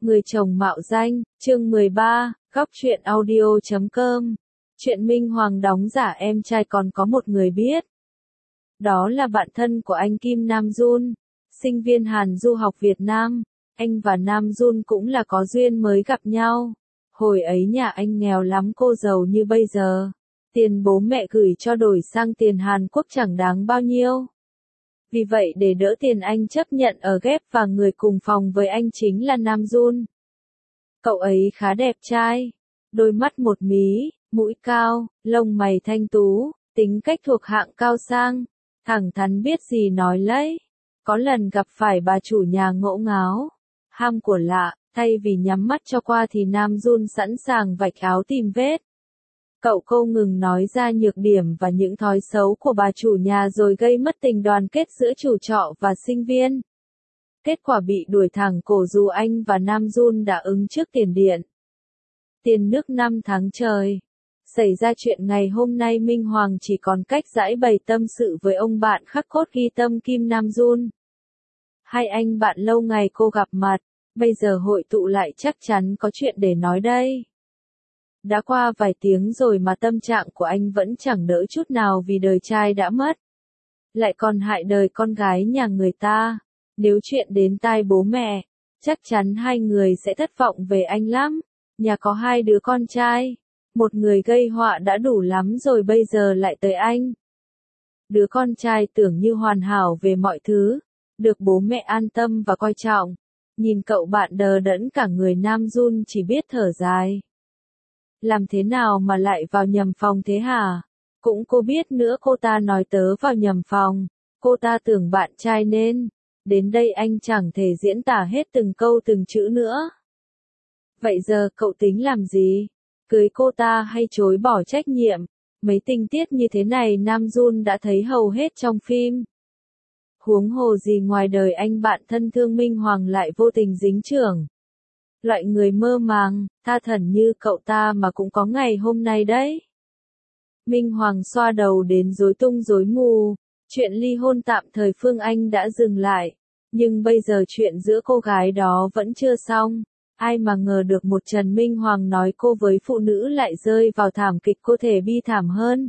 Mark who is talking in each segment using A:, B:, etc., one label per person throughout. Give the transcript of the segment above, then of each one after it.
A: Người chồng mạo danh, chương 13, góc truyện audio.com. Chuyện Minh Hoàng đóng giả em trai còn có một người biết. Đó là bạn thân của anh Kim Nam Jun, sinh viên Hàn du học Việt Nam. Anh và Nam Jun cũng là có duyên mới gặp nhau. Hồi ấy nhà anh nghèo lắm, cô giàu như bây giờ. Tiền bố mẹ gửi cho đổi sang tiền Hàn Quốc chẳng đáng bao nhiêu. Vì vậy để đỡ tiền anh chấp nhận ở ghép và người cùng phòng với anh chính là Nam Jun. Cậu ấy khá đẹp trai, đôi mắt một mí, mũi cao, lông mày thanh tú, tính cách thuộc hạng cao sang, thẳng thắn biết gì nói lấy. Có lần gặp phải bà chủ nhà ngỗ ngáo, ham của lạ, thay vì nhắm mắt cho qua thì Nam Jun sẵn sàng vạch áo tìm vết. Cậu không ngừng nói ra nhược điểm và những thói xấu của bà chủ nhà rồi gây mất tình đoàn kết giữa chủ trọ và sinh viên. Kết quả bị đuổi thẳng cổ dù anh và Nam Jun đã ứng trước tiền điện, tiền nước 5 tháng trời. Xảy ra chuyện ngày hôm nay Minh Hoàng chỉ còn cách giãi bày tâm sự với ông bạn khắc cốt ghi tâm Kim Nam Jun. Hai anh bạn lâu ngày cô gặp mặt, bây giờ hội tụ lại chắc chắn có chuyện để nói đây. Đã qua vài tiếng rồi mà tâm trạng của anh vẫn chẳng đỡ chút nào vì đời trai đã mất. Lại còn hại đời con gái nhà người ta. Nếu chuyện đến tai bố mẹ, chắc chắn hai người sẽ thất vọng về anh lắm. Nhà có hai đứa con trai. Một người gây họa đã đủ lắm rồi bây giờ lại tới anh. Đứa con trai tưởng như hoàn hảo về mọi thứ, được bố mẹ an tâm và coi trọng. Nhìn cậu bạn đờ đẫn cả người, Nam Jun chỉ biết thở dài. Làm thế nào mà lại vào nhầm phòng thế hả? Cũng cô biết nữa, cô ta nói tớ vào nhầm phòng. Cô ta tưởng bạn trai nên. Đến đây anh chẳng thể diễn tả hết từng câu từng chữ nữa. Vậy giờ cậu tính làm gì? Cưới cô ta hay chối bỏ trách nhiệm? Mấy tình tiết như thế này Nam Jun đã thấy hầu hết trong phim. Huống hồ gì ngoài đời anh bạn thân thương Minh Hoàng lại vô tình dính chưởng. Loại người mơ màng, tha thẩn như cậu ta mà cũng có ngày hôm nay đấy. Minh Hoàng xoa đầu đến rối tung rối mù. Chuyện ly hôn tạm thời Phương Anh đã dừng lại. Nhưng bây giờ chuyện giữa cô gái đó vẫn chưa xong. Ai mà ngờ được một Trần Minh Hoàng nói cô với phụ nữ lại rơi vào thảm kịch cô thể bi thảm hơn.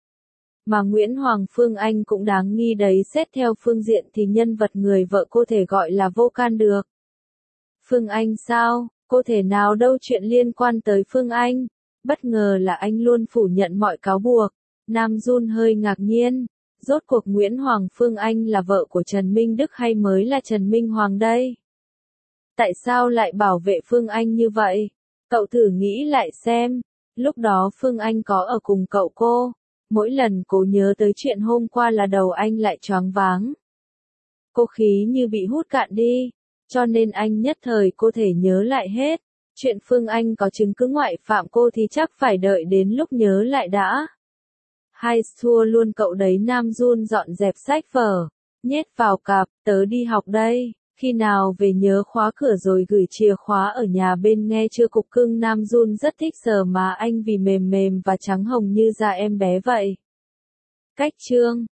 A: Mà Nguyễn Hoàng Phương Anh cũng đáng nghi đấy, xét theo phương diện thì nhân vật người vợ cô thể gọi là vô can được. Phương Anh sao? Cô thể nào đâu chuyện liên quan tới Phương Anh. Bất ngờ là anh luôn phủ nhận mọi cáo buộc. Nam Jun hơi ngạc nhiên. Rốt cuộc Nguyễn Hoàng Phương Anh là vợ của Trần Minh Đức hay mới là Trần Minh Hoàng đây? Tại sao lại bảo vệ Phương Anh như vậy? Cậu thử nghĩ lại xem. Lúc đó Phương Anh có ở cùng cậu cô. Mỗi lần cô nhớ tới chuyện hôm qua là đầu anh lại choáng váng. Cô khí như bị hút cạn đi. Cho nên anh nhất thời cô thể nhớ lại hết. Chuyện Phương Anh có chứng cứ ngoại phạm cô thì chắc phải đợi đến lúc nhớ lại đã. Hai xua luôn cậu đấy. Nam Jun dọn dẹp sách vở, nhét vào cặp, tớ đi học đây. Khi nào về nhớ khóa cửa rồi gửi chìa khóa ở nhà bên, nghe chưa cục cưng. Nam Jun rất thích sờ má anh vì mềm mềm và trắng hồng như da em bé vậy. Cách chương